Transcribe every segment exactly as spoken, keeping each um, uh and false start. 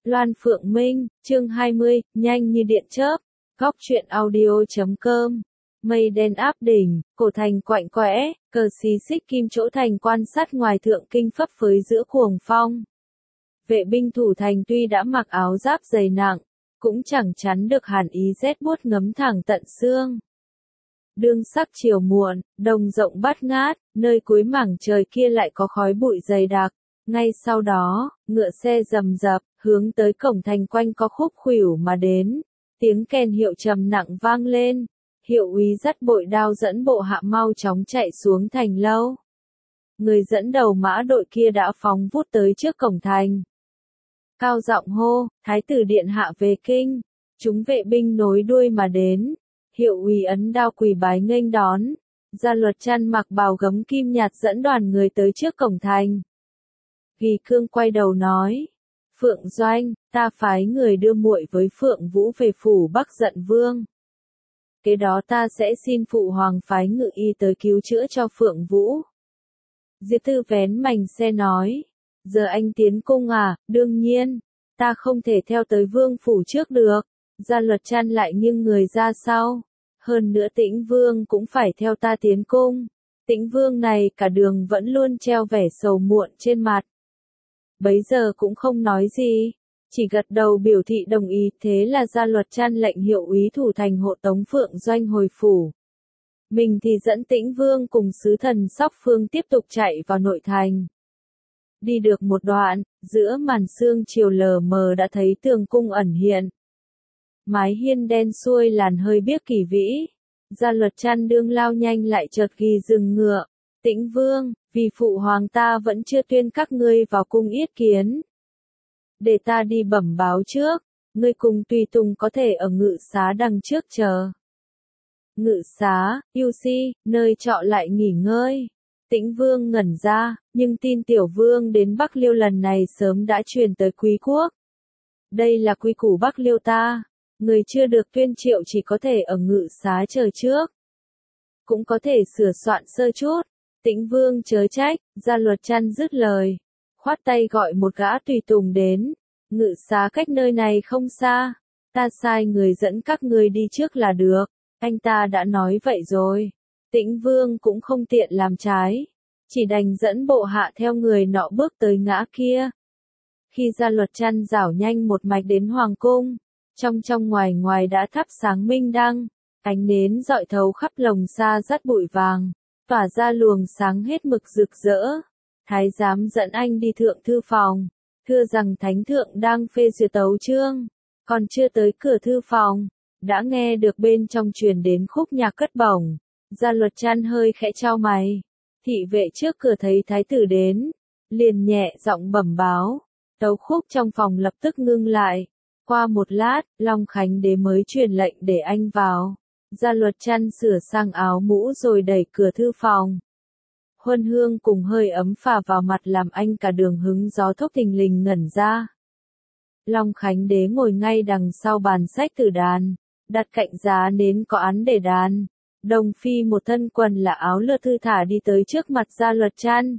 Loan Phượng Minh, chương hai mươi, nhanh như điện chớp. Góc truyện audio chấm com. Mây đen áp đỉnh, cổ thành quạnh quẽ, cờ xí xích kim chỗ thành quan sát ngoài thượng kinh phấp phới giữa cuồng phong. Vệ binh thủ thành tuy đã mặc áo giáp dày nặng, cũng chẳng chắn được hàn ý rét buốt ngấm thẳng tận xương. Đương sắc chiều muộn, đồng rộng bát ngát, nơi cuối mảng trời kia lại có khói bụi dày đặc. Ngay sau đó, ngựa xe rầm rập, hướng tới cổng thành quanh có khúc khuỷu mà đến. Tiếng kèn hiệu trầm nặng vang lên. Hiệu úy dắt bội đao dẫn bộ hạ mau chóng chạy xuống thành lâu. Người dẫn đầu mã đội kia đã phóng vút tới trước cổng thành. Cao giọng hô, Thái tử điện hạ về kinh. Chúng vệ binh nối đuôi mà đến. Hiệu úy ấn đao quỳ bái nghênh đón. Gia Luật Trăn mặc bào gấm kim nhạt dẫn đoàn người tới trước cổng thành. Ghi Cương quay đầu nói, Phượng Doanh, ta phái người đưa muội với Phượng Vũ về phủ Bắc Dận Vương. Kế đó ta sẽ xin phụ hoàng phái ngự y tới cứu chữa cho Phượng Vũ. Diệp Tư vén mành xe nói, giờ anh tiến cung à, đương nhiên, ta không thể theo tới vương phủ trước được. Gia Luật Trăn lại nghiêng người ra sau, hơn nữa Tĩnh Vương cũng phải theo ta tiến cung. Tĩnh Vương này cả đường vẫn luôn treo vẻ sầu muộn trên mặt. Bấy giờ cũng không nói gì, chỉ gật đầu biểu thị đồng ý. Thế là Gia Luật Trăn lệnh hiệu úy thủ thành hộ tống Phượng Doanh hồi phủ. Mình thì dẫn Tĩnh Vương cùng sứ thần Sóc Phương tiếp tục chạy vào nội thành. Đi được một đoạn, giữa màn sương chiều lờ mờ đã thấy tường cung ẩn hiện. Mái hiên đen xuôi làn hơi biếc kỳ vĩ. Gia Luật Trăn đương lao nhanh lại chợt ghi dừng ngựa. Tĩnh Vương, vì phụ hoàng ta vẫn chưa tuyên các ngươi vào cung yết kiến. Để ta đi bẩm báo trước, ngươi cùng tùy tùng có thể ở ngự xá đằng trước chờ. Ngự xá, yêu si, nơi trọ lại nghỉ ngơi. Tĩnh Vương ngẩn ra, nhưng tin Tiểu Vương đến Bắc Liêu lần này sớm đã truyền tới quý quốc. Đây là quy củ Bắc Liêu ta, người chưa được tuyên triệu chỉ có thể ở ngự xá chờ trước. Cũng có thể sửa soạn sơ chút. Tĩnh Vương chớ trách. Gia Luật Trăn dứt lời, khoát tay gọi một gã tùy tùng đến. Ngự xá cách nơi này không xa, ta sai người dẫn các ngươi đi trước là được. Anh ta đã nói vậy rồi. Tĩnh Vương cũng không tiện làm trái, chỉ đành dẫn bộ hạ theo người nọ bước tới ngã kia. Khi Gia Luật Trăn rảo nhanh một mạch đến hoàng cung, trong trong ngoài ngoài đã thắp sáng minh đăng, ánh nến rọi thấu khắp lồng xa dắt bụi vàng, tỏa ra luồng sáng hết mực rực rỡ. Thái giám dẫn anh đi thượng thư phòng, thưa rằng thánh thượng đang phê duyệt tấu chương, còn chưa tới cửa thư phòng, đã nghe được bên trong truyền đến khúc nhạc cất bổng. Gia Luật Trăn hơi khẽ chau mày, thị vệ trước cửa thấy thái tử đến, liền nhẹ giọng bẩm báo, tấu khúc trong phòng lập tức ngưng lại. Qua một lát, Long Khánh đế mới truyền lệnh để anh vào. Gia Luật Trăn sửa sang áo mũ rồi đẩy cửa thư phòng. Huân hương cùng hơi ấm phả vào mặt làm anh cả đường hứng gió thốc thình lình ngẩn ra. Long Khánh đế ngồi ngay đằng sau bàn sách tử đàn, đặt cạnh giá nến có án để đàn. Đồng phi một thân quần là áo lơ thư thả đi tới trước mặt Gia Luật Trăn.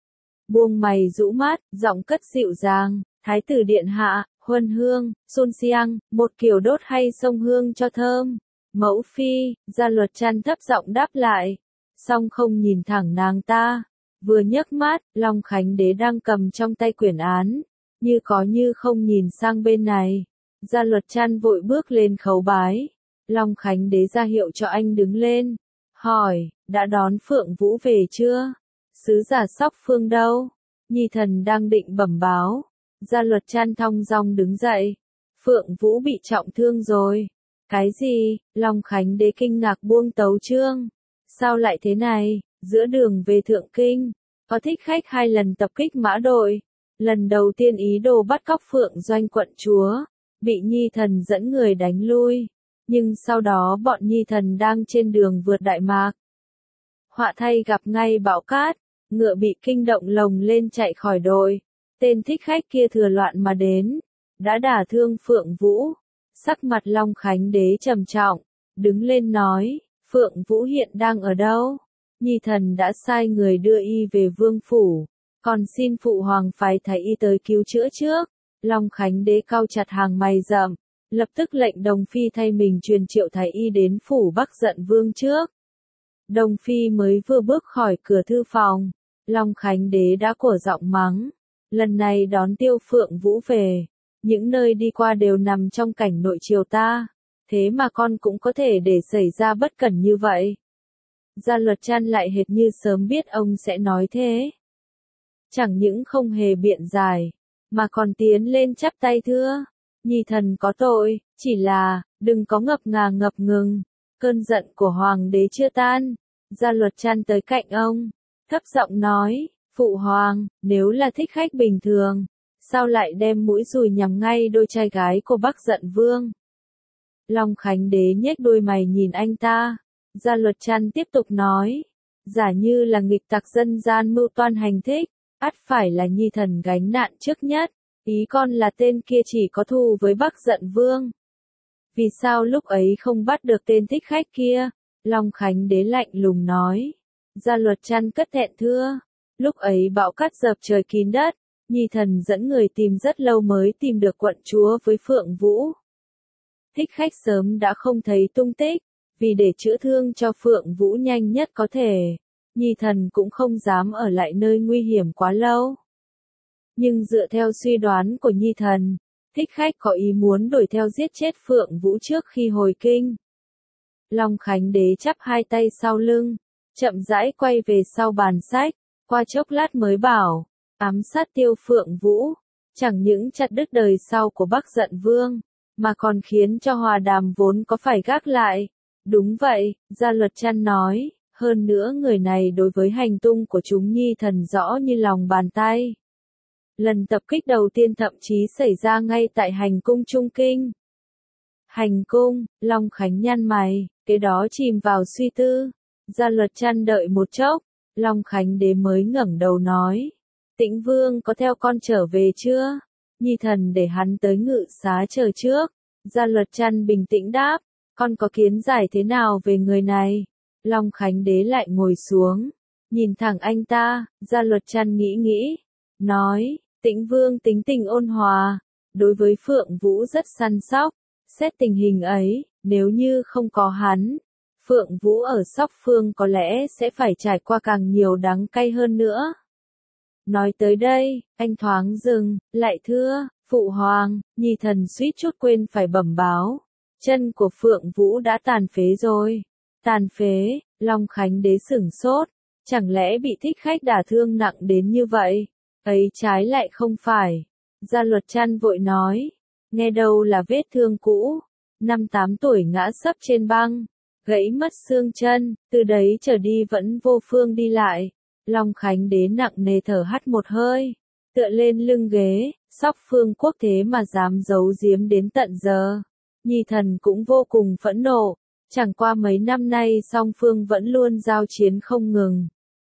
Buông mày rũ mắt, giọng cất dịu dàng, Thái tử điện hạ, huân hương, xôn xiang, một kiểu đốt hay xông hương cho thơm. Mẫu phi, Gia Luật Trăn thấp giọng đáp lại, song không nhìn thẳng nàng ta. Vừa nhấc mắt, Long Khánh đế đang cầm trong tay quyển án, như có như không nhìn sang bên này. Gia Luật Trăn vội bước lên khấu bái. Long Khánh đế ra hiệu cho anh đứng lên, hỏi, đã đón Phượng Vũ về chưa? Sứ giả Sóc Phương đâu? Nhi thần đang định bẩm báo. Gia Luật Trăn thong dong đứng dậy. Phượng Vũ bị trọng thương rồi. Cái gì? Long Khánh đế kinh ngạc buông tấu chương. Sao lại thế này? Giữa đường về Thượng Kinh, có thích khách hai lần tập kích mã đội. Lần đầu tiên ý đồ bắt cóc Phượng Doanh quận chúa, bị Nhi thần dẫn người đánh lui. Nhưng sau đó bọn Nhi thần đang trên đường vượt Đại Mạc. Họa thay gặp ngay bão cát, ngựa bị kinh động lồng lên chạy khỏi đội. Tên thích khách kia thừa loạn mà đến, đã đả thương Phượng Vũ. Sắc mặt Long Khánh đế trầm trọng, đứng lên nói, Phượng Vũ hiện đang ở đâu? Nhi thần đã sai người đưa y về vương phủ, còn xin phụ hoàng phái thái y tới cứu chữa trước. Long Khánh Đế cau chặt hàng mày rậm, lập tức lệnh Đồng Phi thay mình truyền Triệu Thái Y đến phủ Bắc Giận Vương trước. Đồng Phi mới vừa bước khỏi cửa thư phòng, Long Khánh Đế đã cổ giọng mắng, lần này đón Tiêu Phượng Vũ về, những nơi đi qua đều nằm trong cảnh nội triều ta, thế mà con cũng có thể để xảy ra bất cẩn như vậy. Gia Luật Trăn lại hệt như sớm biết ông sẽ nói thế. Chẳng những không hề biện giải, mà còn tiến lên chắp tay thưa, nhi thần có tội, chỉ là, đừng có ngập ngà ngập ngừng, cơn giận của Hoàng đế chưa tan. Gia Luật Trăn tới cạnh ông, thấp giọng nói, Phụ Hoàng, nếu là thích khách bình thường, sao lại đem mũi dùi nhắm ngay đôi trai gái của Bắc Giận Vương? Long Khánh Đế nhếch đôi mày nhìn anh ta. Gia Luật Trăn tiếp tục nói, giả như là nghịch tặc dân gian mưu toan hành thích, ắt phải là nhi thần gánh nạn trước nhất, ý con là tên kia chỉ có thù với Bắc Giận Vương. Vì sao lúc ấy không bắt được tên thích khách kia? Long Khánh Đế lạnh lùng nói. Gia Luật Trăn cất thẹn thưa, lúc ấy bão cát dập trời kín đất, nhi thần dẫn người tìm rất lâu mới tìm được quận chúa với Phượng Vũ. Thích khách sớm đã không thấy tung tích, vì để chữa thương cho Phượng Vũ nhanh nhất có thể, nhi thần cũng không dám ở lại nơi nguy hiểm quá lâu. Nhưng dựa theo suy đoán của nhi thần, thích khách có ý muốn đuổi theo giết chết Phượng Vũ trước khi hồi kinh. Long Khánh Đế chắp hai tay sau lưng, chậm rãi quay về sau bàn sách, qua chốc lát mới bảo, ám sát Tiêu Phượng Vũ, chẳng những chặt đứt đời sau của Bắc Giận Vương, mà còn khiến cho hòa đàm vốn có phải gác lại. Đúng vậy, Gia Luật Trăn nói, hơn nữa người này đối với hành tung của chúng nhi thần rõ như lòng bàn tay. Lần tập kích đầu tiên thậm chí xảy ra ngay tại hành cung Trung Kinh. Hành cung, Long Khánh nhăn mày, cái đó chìm vào suy tư. Gia Luật Trăn đợi một chốc, Long Khánh Đế mới ngẩng đầu nói, Tĩnh Vương có theo con trở về chưa? Nhi thần để hắn tới ngự xá chờ trước. Gia Luật Trăn bình tĩnh đáp, con có kiến giải thế nào về người này? Long Khánh Đế lại ngồi xuống, nhìn thẳng anh ta. Gia Luật Trăn nghĩ nghĩ, nói, Tĩnh Vương tính tình ôn hòa, đối với Phượng Vũ rất săn sóc. Xét tình hình ấy, nếu như không có hắn, Phượng Vũ ở Sóc Phương có lẽ sẽ phải trải qua càng nhiều đắng cay hơn nữa. Nói tới đây, anh thoáng dừng, lại thưa, Phụ Hoàng, nhi thần suýt chút quên phải bẩm báo. Chân của Phượng Vũ đã tàn phế rồi. Tàn phế, Long Khánh Đế sửng sốt, chẳng lẽ bị thích khách đả thương nặng đến như vậy? Ấy trái lại không phải. Gia Luật Trăn vội nói, nghe đâu là vết thương cũ, năm tám tuổi ngã sấp trên băng, gãy mất xương chân, từ đấy trở đi vẫn vô phương đi lại. Long Khánh Đế nặng nề thở hắt một hơi, tựa lên lưng ghế, Sóc Phương quốc thế mà dám giấu giếm đến tận giờ. Nhi thần cũng vô cùng phẫn nộ, chẳng qua mấy năm nay song phương vẫn luôn giao chiến không ngừng.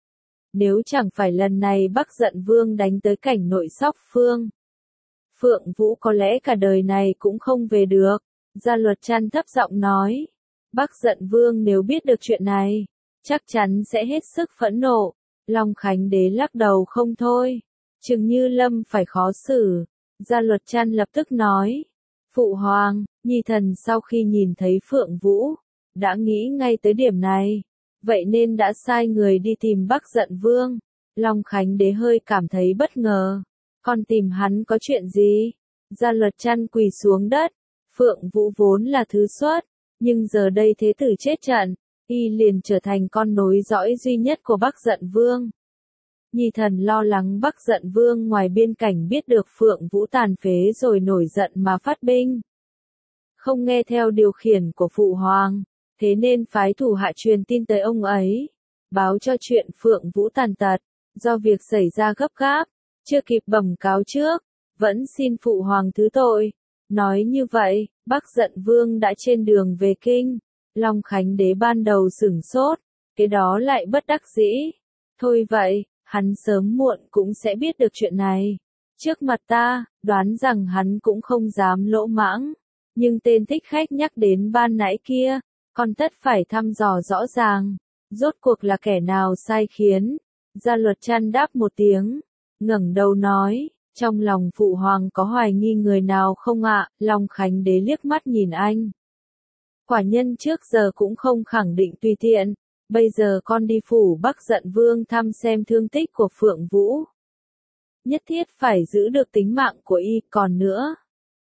Nếu chẳng phải lần này Bắc Giận Vương đánh tới cảnh nội Sóc Phương, Phượng Vũ có lẽ cả đời này cũng không về được. Gia Luật Trăn thấp giọng nói, Bắc Giận Vương nếu biết được chuyện này, chắc chắn sẽ hết sức phẫn nộ. Long Khánh Đế lắc đầu không thôi, chừng như lâm phải khó xử. Gia Luật Trăn lập tức nói, Phụ Hoàng, nhi thần sau khi nhìn thấy Phượng Vũ, đã nghĩ ngay tới điểm này, vậy nên đã sai người đi tìm Bắc Giận Vương. Long Khánh Đế hơi cảm thấy bất ngờ, con tìm hắn có chuyện gì? Gia Luật Trăn quỳ xuống đất, Phượng Vũ vốn là thứ xuất, nhưng giờ đây thế tử chết trận, y liền trở thành con nối dõi duy nhất của Bắc Giận Vương. Nhi thần lo lắng Bắc Giận Vương ngoài biên cảnh biết được Phượng Vũ tàn phế rồi nổi giận mà phát binh, không nghe theo điều khiển của Phụ Hoàng, thế nên phái thủ hạ truyền tin tới ông ấy, báo cho chuyện Phượng Vũ tàn tật, do việc xảy ra gấp gáp, chưa kịp bẩm cáo trước, vẫn xin Phụ Hoàng thứ tội. Nói như vậy, Bắc Giận Vương đã trên đường về kinh. Long Khánh Đế ban đầu sửng sốt, cái đó lại bất đắc dĩ. Thôi vậy, hắn sớm muộn cũng sẽ biết được chuyện này. Trước mặt ta, đoán rằng hắn cũng không dám lỗ mãng. Nhưng tên thích khách nhắc đến ban nãy kia, còn tất phải thăm dò rõ ràng. Rốt cuộc là kẻ nào sai khiến? Gia Luật Trăn đáp một tiếng, ngẩng đầu nói, Trong lòng phụ hoàng có hoài nghi người nào không ạ? Long Khánh Đế liếc mắt nhìn anh. Quả nhân trước giờ cũng không khẳng định tùy tiện, bây giờ con đi phủ Bắc Dận Vương thăm xem thương tích của Phượng Vũ. Nhất thiết phải giữ được tính mạng của y, còn nữa.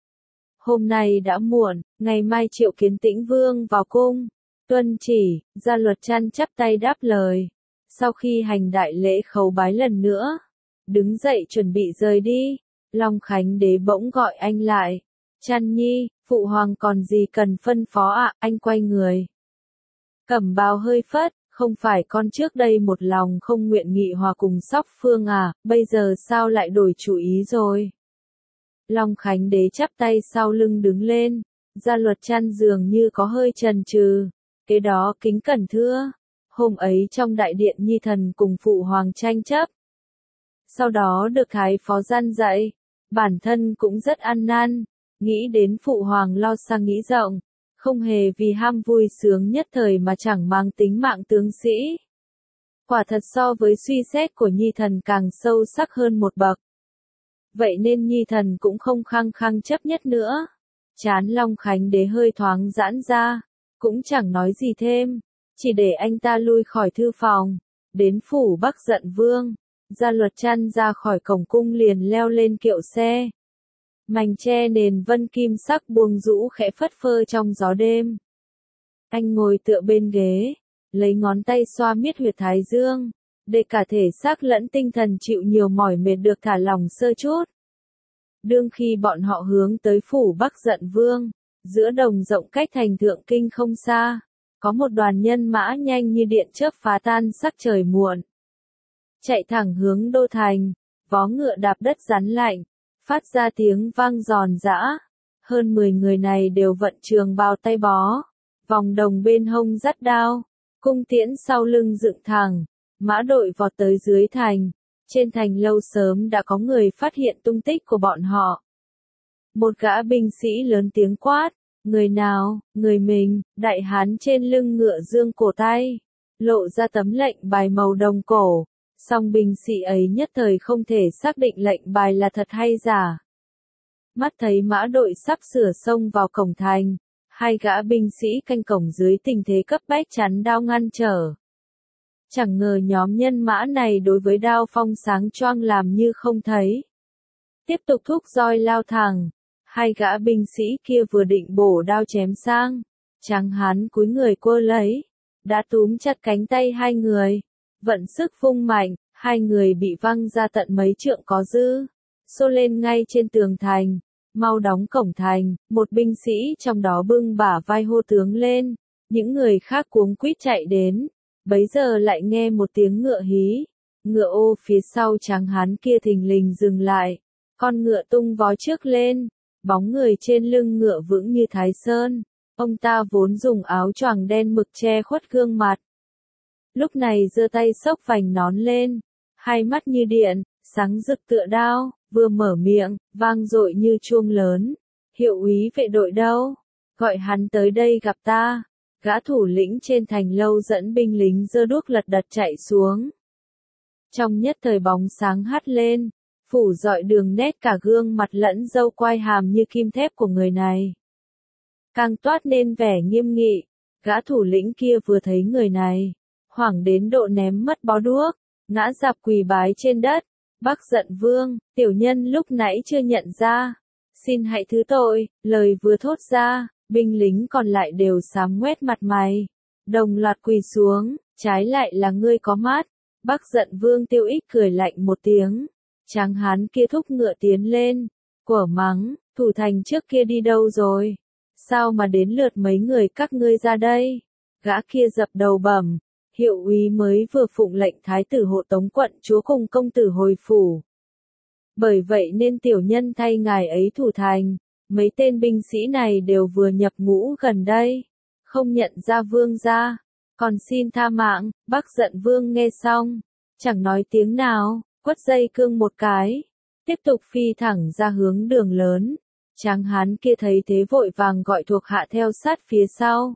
Hôm nay đã muộn, ngày mai triệu kiến Tĩnh Vương vào cung. Tuân chỉ, Gia Luật Trăn chắp tay đáp lời. Sau khi hành đại lễ khấu bái lần nữa, đứng dậy chuẩn bị rời đi, Long Khánh Đế bỗng gọi anh lại. Trăn nhi, phụ hoàng còn gì cần phân phó ạ? Anh quay người. Cẩm Bào hơi phất, không phải con trước đây một lòng không nguyện nghị hòa cùng Sóc Phương à, bây giờ sao lại đổi chủ ý rồi? Long Khánh Đế chắp tay sau lưng đứng lên, Gia Luật Trăn dường như có hơi chần chừ, kế đó kính cẩn thưa. Hôm ấy trong đại điện nhi thần cùng phụ hoàng tranh chấp. Sau đó được thái phó gian dạy, bản thân cũng rất ăn năn, nghĩ đến phụ hoàng lo xa nghĩ rộng, không hề vì ham vui sướng nhất thời mà chẳng mang tính mạng tướng sĩ. Quả thật so với suy xét của nhi thần càng sâu sắc hơn một bậc. Vậy nên nhi thần cũng không khăng khăng chấp nhất nữa. Trán Long Khánh Đế hơi thoáng giãn ra, cũng chẳng nói gì thêm, chỉ để anh ta lui khỏi thư phòng, đến phủ Bắc Dận Vương. Gia Luật Trăn ra khỏi cổng cung liền leo lên kiệu xe. Mành tre nền vân kim sắc buông rũ khẽ phất phơ trong gió đêm. Anh ngồi tựa bên ghế, lấy ngón tay xoa miết huyệt thái dương, để cả thể xác lẫn tinh thần chịu nhiều mỏi mệt được thả lỏng sơ chút. Đương khi bọn họ hướng tới phủ Bắc Dận Vương, giữa đồng rộng cách thành Thượng Kinh không xa, có một đoàn nhân mã nhanh như điện chớp phá tan sắc trời muộn. Chạy thẳng hướng đô thành, vó ngựa đạp đất rắn lạnh, phát ra tiếng vang giòn giã. Hơn mười người này đều vận trường bào tay bó, vòng đồng bên hông dắt đao, cung tiễn sau lưng dựng thẳng, mã đội vọt tới dưới thành. Trên thành lâu sớm đã có người phát hiện tung tích của bọn họ. Một gã binh sĩ lớn tiếng quát, người nào, người mình, đại hán trên lưng ngựa giương cổ tay, lộ ra tấm lệnh bài màu đồng cổ. Song binh sĩ ấy nhất thời không thể xác định lệnh bài là thật hay giả. Mắt thấy mã đội sắp sửa xông vào cổng thành, hai gã binh sĩ canh cổng dưới tình thế cấp bách chắn đao ngăn trở. Chẳng ngờ nhóm nhân mã này đối với đao phong sáng choang làm như không thấy. Tiếp tục thúc roi lao thẳng, hai gã binh sĩ kia vừa định bổ đao chém sang, tráng hán cúi người quơ lấy, đã túm chặt cánh tay hai người. Vận sức vung mạnh, hai người bị văng ra tận mấy trượng có dư, xô lên ngay trên tường thành, mau đóng cổng thành. Một binh sĩ trong đó bưng bả vai hô tướng lên, những người khác cuống quýt chạy đến, bấy giờ lại nghe một tiếng ngựa hí, ngựa ô phía sau tráng hán kia thình lình dừng lại, con ngựa tung vó trước lên, bóng người trên lưng ngựa vững như Thái Sơn, ông ta vốn dùng áo choàng đen mực che khuất gương mặt. Lúc này giơ tay xốc vành nón lên, hai mắt như điện, sáng rực tựa đao, vừa mở miệng, vang dội như chuông lớn. Hiệu úy vệ đội đâu? Gọi hắn tới đây gặp ta. Gã thủ lĩnh trên thành lâu dẫn binh lính giơ đuốc lật đật chạy xuống. Trong nhất thời bóng sáng hắt lên, phủ rọi đường nét cả gương mặt lẫn râu quai hàm như kim thép của người này. Càng toát nên vẻ nghiêm nghị, gã thủ lĩnh kia vừa thấy người này, hoảng đến độ ném mất bó đuốc, ngã dạp quỳ bái trên đất. Bắc Dận Vương, tiểu nhân lúc nãy chưa nhận ra, xin hãy thứ tội. Lời vừa thốt ra, binh lính còn lại đều xám ngoét mặt mày, đồng loạt quỳ xuống. Trái lại là ngươi có mắt. Bắc Dận Vương Tiêu Ích cười lạnh một tiếng, tráng hán kia thúc ngựa tiến lên, quở mắng, thủ thành trước kia đi đâu rồi? Sao mà đến lượt mấy người các ngươi ra đây? Gã kia dập đầu bẩm, hiệu úy mới vừa phụng lệnh thái tử hộ tống quận chúa cùng công tử hồi phủ. Bởi vậy nên tiểu nhân thay ngài ấy thủ thành. Mấy tên binh sĩ này đều vừa nhập ngũ gần đây, không nhận ra vương gia, còn xin tha mạng. Bắc Dận Vương nghe xong, chẳng nói tiếng nào, quất dây cương một cái, tiếp tục phi thẳng ra hướng đường lớn. Tráng hán kia thấy thế vội vàng gọi thuộc hạ theo sát phía sau.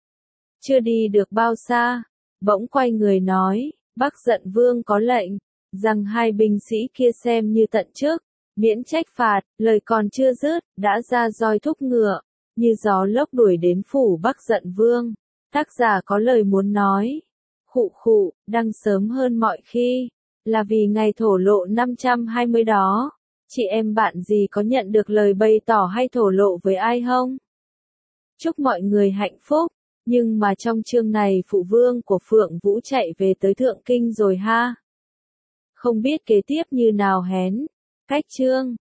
Chưa đi được bao xa, bỗng quay người nói, Bắc Dận Vương có lệnh, rằng hai binh sĩ kia xem như tận trước, Miễn trách phạt, lời còn chưa dứt, đã ra roi thúc ngựa, như gió lốc đuổi đến phủ Bắc giận vương. Tác giả có lời muốn nói. Khụ khụ, đăng sớm hơn mọi khi, là vì ngày thổ lộ năm trăm hai mươi đó. Chị em bạn gì có nhận được lời bày tỏ hay thổ lộ với ai không? Chúc mọi người hạnh phúc, nhưng mà trong chương này phụ vương của Phượng Vũ chạy về tới Thượng Kinh rồi ha. Không biết kế tiếp như nào hén. Cách chương